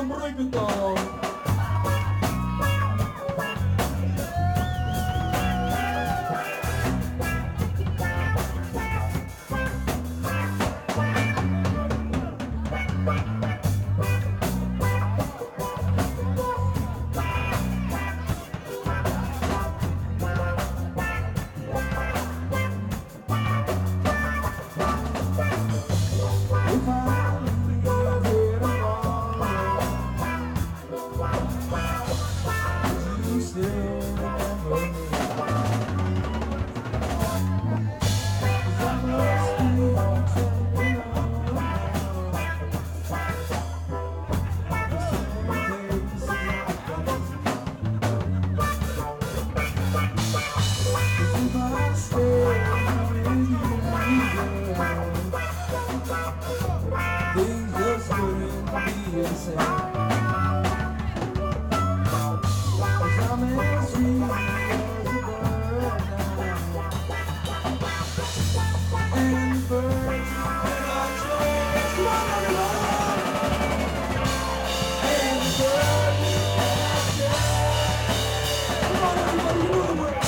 Нам рыбитом. Things just wouldn't be the same. 'Cause I'm as free as a bird now. And birds cannot change one another. And birds cannot change. Come on, everybody, you know the words.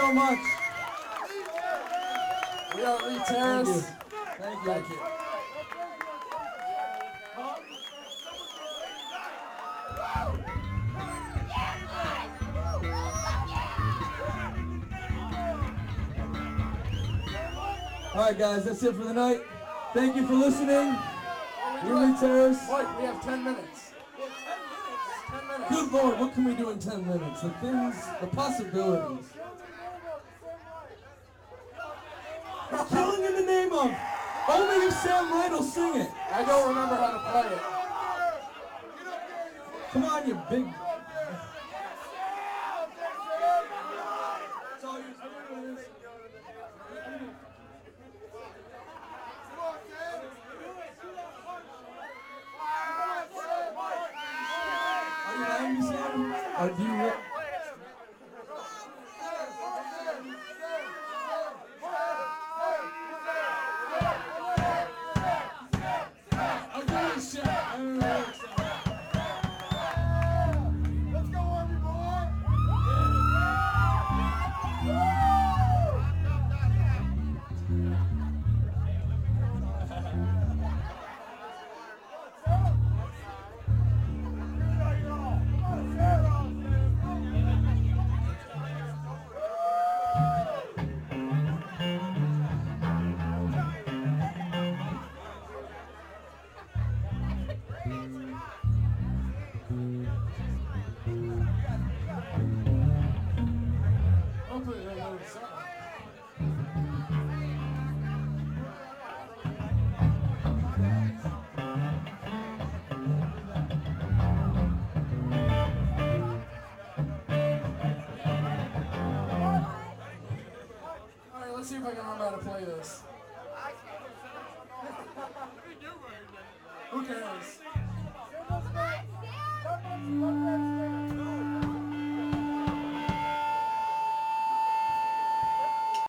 so much. We are Lee Terrace. Thank you. Thank you. All right, guys, that's it for the night. Thank you for listening. We're Lee Terrace. Mike, we have 10 minutes. 10 minutes. Good Lord, what can we do in 10 minutes? The things, the possibilities. Killing in the name of. Only if Sam Wright will sing it. I don't remember how to play it. Come on, you big. Are you lying, Sam? Or do you? Let's see if I can remember how to play this. Who cares?